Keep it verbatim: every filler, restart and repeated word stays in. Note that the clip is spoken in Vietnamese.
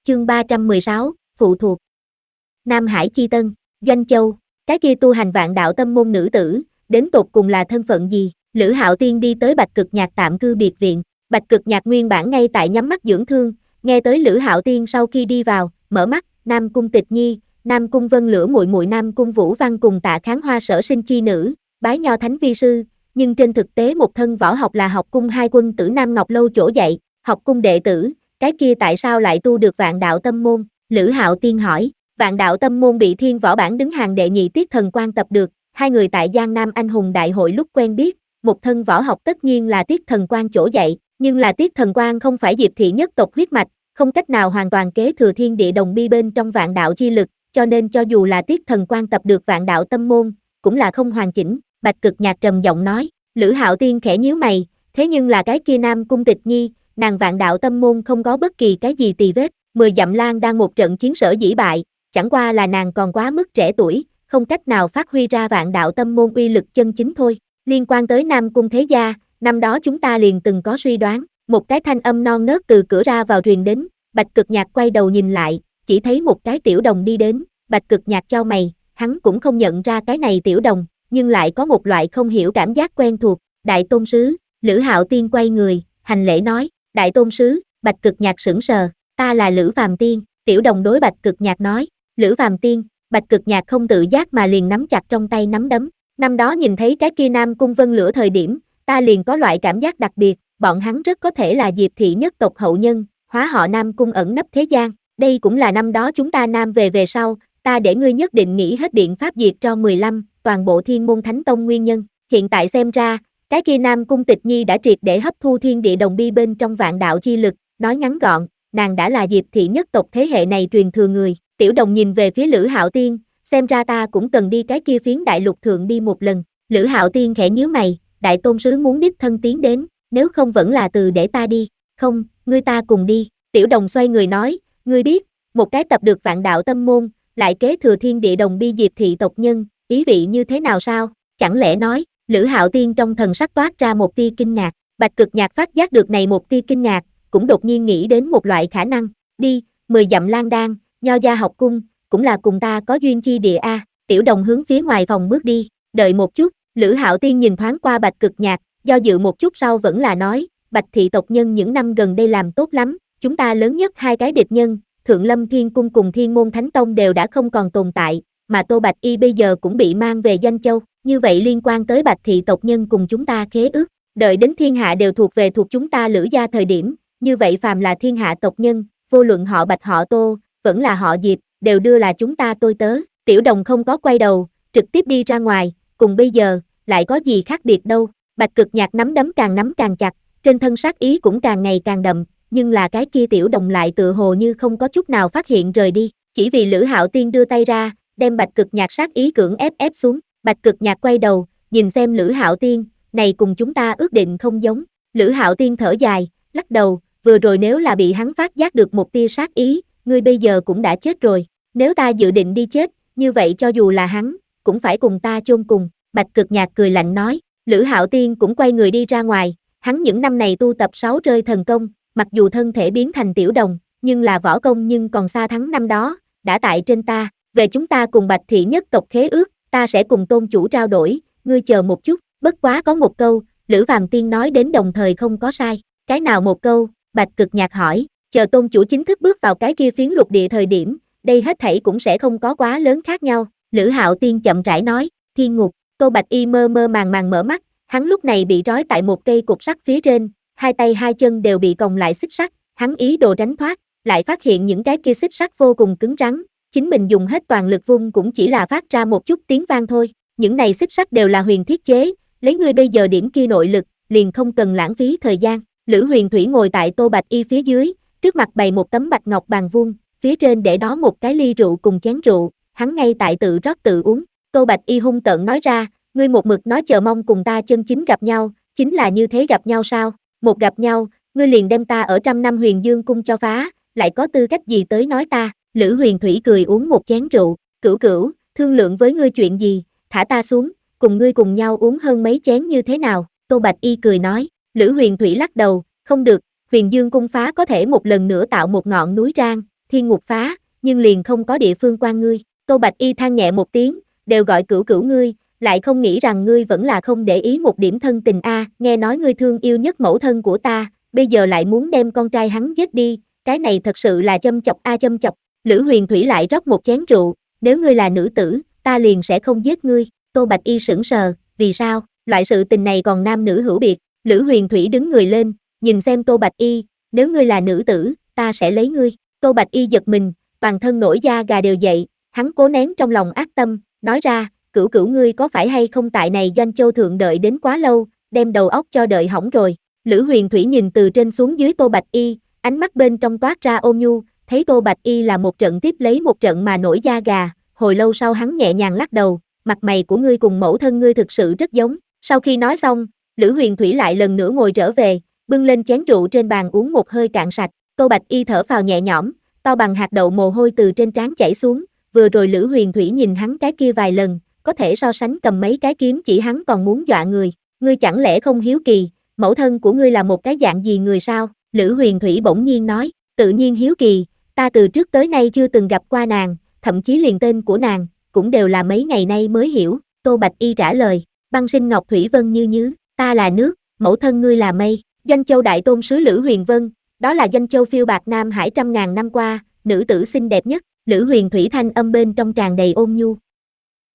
Chương ba trăm mười sáu, phụ thuộc. Nam Hải Chi Tân, Doanh Châu, cái kia tu hành vạn đạo tâm môn nữ tử, đến tột cùng là thân phận gì? Lữ Hạo Tiên đi tới Bạch Cực Nhạc tạm cư biệt viện, Bạch Cực Nhạc nguyên bản ngay tại nhắm mắt dưỡng thương, nghe tới Lữ Hạo Tiên sau khi đi vào, mở mắt, Nam Cung Tịch Nhi, Nam Cung Vân Lửa muội muội Nam Cung Vũ Văn cùng Tạ Kháng Hoa sở sinh chi nữ, bái nho thánh vi sư, nhưng trên thực tế một thân võ học là học cung hai quân tử Nam Ngọc Lâu chỗ dạy, học cung đệ tử, cái kia tại sao lại tu được vạn đạo tâm môn? Lữ Hạo Tiên hỏi. Vạn đạo tâm môn bị thiên võ bản đứng hàng đệ nhị Tiết Thần Quan tập được, hai người tại Giang Nam Anh hùng đại hội lúc quen biết, một thân võ học tất nhiên là Tiết Thần Quan chỗ dạy, nhưng là Tiết Thần Quan không phải Diệp thị nhất tộc huyết mạch, không cách nào hoàn toàn kế thừa thiên địa đồng bi bên trong vạn đạo chi lực, cho nên cho dù là Tiết Thần Quan tập được vạn đạo tâm môn, cũng là không hoàn chỉnh. Bạch Cực Nhạc trầm giọng nói. Lữ Hạo Tiên khẽ nhíu mày, thế nhưng là cái kia Nam Cung Tịch Nhi, nàng vạn đạo tâm môn không có bất kỳ cái gì tì vết, mười dặm lan đang một trận chiến sở dĩ bại, chẳng qua là nàng còn quá mức trẻ tuổi, không cách nào phát huy ra vạn đạo tâm môn uy lực chân chính thôi. Liên quan tới Nam Cung thế gia, năm đó chúng ta liền từng có suy đoán, một cái thanh âm non nớt từ cửa ra vào truyền đến, Bạch Cực Nhạc quay đầu nhìn lại, chỉ thấy một cái tiểu đồng đi đến, Bạch Cực Nhạc chau mày, hắn cũng không nhận ra cái này tiểu đồng, nhưng lại có một loại không hiểu cảm giác quen thuộc. Đại tôn sứ, Lữ Hạo Tiên quay người, hành lễ nói, Đại tôn sứ. Bạch Cực Nhạc sững sờ, ta là Lữ Phàm Tiên. Tiểu đồng đối Bạch Cực Nhạc nói, Lữ Phàm Tiên. Bạch Cực Nhạc không tự giác mà liền nắm chặt trong tay nắm đấm, năm đó nhìn thấy cái kia Nam Cung Vân Lửa thời điểm, ta liền có loại cảm giác đặc biệt, bọn hắn rất có thể là Diệp thị nhất tộc hậu nhân, hóa họ Nam Cung ẩn nấp thế gian, đây cũng là năm đó chúng ta Nam về về sau, ta để ngươi nhất định nghĩ hết biện pháp diệt cho mười lăm, toàn bộ Thiên Môn Thánh Tông nguyên nhân, hiện tại xem ra, cái kia Nam Cung Tịch Nhi đã triệt để hấp thu thiên địa đồng bi bên trong vạn đạo chi lực, nói ngắn gọn, nàng đã là Diệp thị nhất tộc thế hệ này truyền thừa người. Tiểu đồng nhìn về phía Lữ Hạo Tiên, xem ra ta cũng cần đi cái kia phiến đại lục thượng đi một lần. Lữ Hạo Tiên khẽ nhíu mày, Đại tôn sứ muốn đích thân tiến đến, nếu không vẫn là từ để ta đi. Không, ngươi ta cùng đi. Tiểu đồng xoay người nói, ngươi biết, một cái tập được vạn đạo tâm môn, lại kế thừa thiên địa đồng bi Diệp thị tộc nhân, ý vị như thế nào sao? Chẳng lẽ nói, Lữ Hạo Tiên trong thần sắc toát ra một tia kinh ngạc, Bạch Cực Nhạc phát giác được này một tia kinh ngạc, cũng đột nhiên nghĩ đến một loại khả năng, đi, mười dặm lan đan, nho gia học cung, cũng là cùng ta có duyên chi địa a. Tiểu đồng hướng phía ngoài phòng bước đi, đợi một chút. Lữ Hạo Tiên nhìn thoáng qua Bạch Cực Nhạc, do dự một chút sau vẫn là nói, Bạch thị tộc nhân những năm gần đây làm tốt lắm, chúng ta lớn nhất hai cái địch nhân, Thượng Lâm Thiên Cung cùng Thiên Môn Thánh Tông đều đã không còn tồn tại, mà Tô Bạch Y bây giờ cũng bị mang về Doanh Châu, như vậy liên quan tới Bạch thị tộc nhân cùng chúng ta khế ước, đợi đến thiên hạ đều thuộc về thuộc chúng ta Lữ gia thời điểm, như vậy phàm là thiên hạ tộc nhân, vô luận họ Bạch họ Tô, vẫn là họ Diệp, đều đưa là chúng ta tôi tớ. Tiểu đồng không có quay đầu, trực tiếp đi ra ngoài, cùng bây giờ, lại có gì khác biệt đâu. Bạch Cực Nhạc nắm đấm càng nắm càng chặt, trên thân sát ý cũng càng ngày càng đậm, nhưng là cái kia tiểu đồng lại tựa hồ như không có chút nào phát hiện rời đi, chỉ vì Lữ Hạo Tiên đưa tay ra, đem Bạch Cực Nhạc sát ý cưỡng ép ép xuống. Bạch Cực Nhạc quay đầu, nhìn xem Lữ Hạo Tiên, này cùng chúng ta ước định không giống. Lữ Hạo Tiên thở dài, lắc đầu, vừa rồi nếu là bị hắn phát giác được một tia sát ý, ngươi bây giờ cũng đã chết rồi, nếu ta dự định đi chết, như vậy cho dù là hắn, cũng phải cùng ta chôn cùng. Bạch Cực Nhạc cười lạnh nói. Lữ Hạo Tiên cũng quay người đi ra ngoài, hắn những năm này tu tập sáu rơi thần công, mặc dù thân thể biến thành tiểu đồng, nhưng là võ công nhưng còn xa thắng năm đó, đã tại trên ta, về chúng ta cùng Bạch thị nhất tộc khế ước, ta sẽ cùng tôn chủ trao đổi, ngươi chờ một chút, bất quá có một câu, Lữ Phàm Tiên nói đến đồng thời không có sai, cái nào một câu? Bạch Cực Nhạc hỏi, chờ tôn chủ chính thức bước vào cái kia phiến lục địa thời điểm, đây hết thảy cũng sẽ không có quá lớn khác nhau. Lữ Hạo Tiên chậm rãi nói, thiên ngục. Tô Bạch Y mơ mơ màng màng mở mắt, hắn lúc này bị trói tại một cây cột sắt phía trên, hai tay hai chân đều bị còng lại xích sắt, hắn ý đồ tránh thoát, lại phát hiện những cái kia xích sắt vô cùng cứng rắn, chính mình dùng hết toàn lực vung cũng chỉ là phát ra một chút tiếng vang thôi, những này xích sắt đều là huyền thiết chế, lấy ngươi bây giờ điểm kia nội lực, liền không cần lãng phí thời gian. Lữ Huyền Thủy ngồi tại Tô Bạch Y phía dưới, trước mặt bày một tấm bạch ngọc bàn vuông, phía trên để đó một cái ly rượu cùng chén rượu, hắn ngay tại tự rót tự uống. Tô Bạch Y hung tợn nói ra, ngươi một mực nói chờ mong cùng ta chân chính gặp nhau, chính là như thế gặp nhau sao? Một gặp nhau, ngươi liền đem ta ở trăm năm Huyền Dương cung cho phá, lại có tư cách gì tới nói ta? Lữ Huyền Thủy cười uống một chén rượu, cửu cửu, thương lượng với ngươi chuyện gì, thả ta xuống, cùng ngươi cùng nhau uống hơn mấy chén như thế nào? Tô Bạch Y cười nói. Lữ Huyền Thủy lắc đầu, không được, Huyền Dương cung phá có thể một lần nữa tạo một ngọn núi rang, thiên ngục phá, nhưng liền không có địa phương quan ngươi. Tô Bạch Y than nhẹ một tiếng, đều gọi cửu cửu ngươi, lại không nghĩ rằng ngươi vẫn là không để ý một điểm thân tình a, nghe nói ngươi thương yêu nhất mẫu thân của ta, bây giờ lại muốn đem con trai hắn giết đi, cái này thật sự là châm chọc a châm chọc. Lữ Huyền Thủy lại rót một chén rượu, nếu ngươi là nữ tử, ta liền sẽ không giết ngươi. Tô Bạch Y sững sờ, vì sao, loại sự tình này còn nam nữ hữu biệt. Lữ Huyền Thủy đứng người lên, nhìn xem Tô Bạch Y, nếu ngươi là nữ tử, ta sẽ lấy ngươi. Tô Bạch Y giật mình, toàn thân nổi da gà đều dậy, hắn cố nén trong lòng ác tâm, nói ra, cửu cửu ngươi có phải hay không tại này Doanh Châu thượng đợi đến quá lâu, đem đầu óc cho đợi hỏng rồi. Lữ Huyền Thủy nhìn từ trên xuống dưới Tô Bạch Y, ánh mắt bên trong toát ra ôn nhu, thấy Tô Bạch Y là một trận tiếp lấy một trận mà nổi da gà, hồi lâu sau hắn nhẹ nhàng lắc đầu, mặt mày của ngươi cùng mẫu thân ngươi thực sự rất giống. Sau khi nói xong, Lữ Huyền Thủy lại lần nữa ngồi trở về, bưng lên chén rượu trên bàn uống một hơi cạn sạch. Tô Bạch Y thở phào nhẹ nhõm, to bằng hạt đậu mồ hôi từ trên trán chảy xuống, vừa rồi Lữ Huyền Thủy nhìn hắn cái kia vài lần, có thể so sánh cầm mấy cái kiếm chỉ hắn còn muốn dọa người. Ngươi chẳng lẽ không hiếu kỳ, mẫu thân của ngươi là một cái dạng gì người sao? Lữ Huyền Thủy bỗng nhiên nói, tự nhiên hiếu kỳ, ta từ trước tới nay chưa từng gặp qua nàng, thậm chí liền tên của nàng, cũng đều là mấy ngày nay mới hiểu. Tô Bạch Y trả lời, băng sinh ngọc thủy vân như nhứ, ta là nước, mẫu thân ngươi là mây. Doanh Châu đại tôn sứ Lữ Huyền Vân, đó là Doanh Châu phiêu bạc Nam Hải trăm ngàn năm qua, nữ tử xinh đẹp nhất. Lữ Huyền Thủy thanh âm bên trong tràn đầy ôn nhu.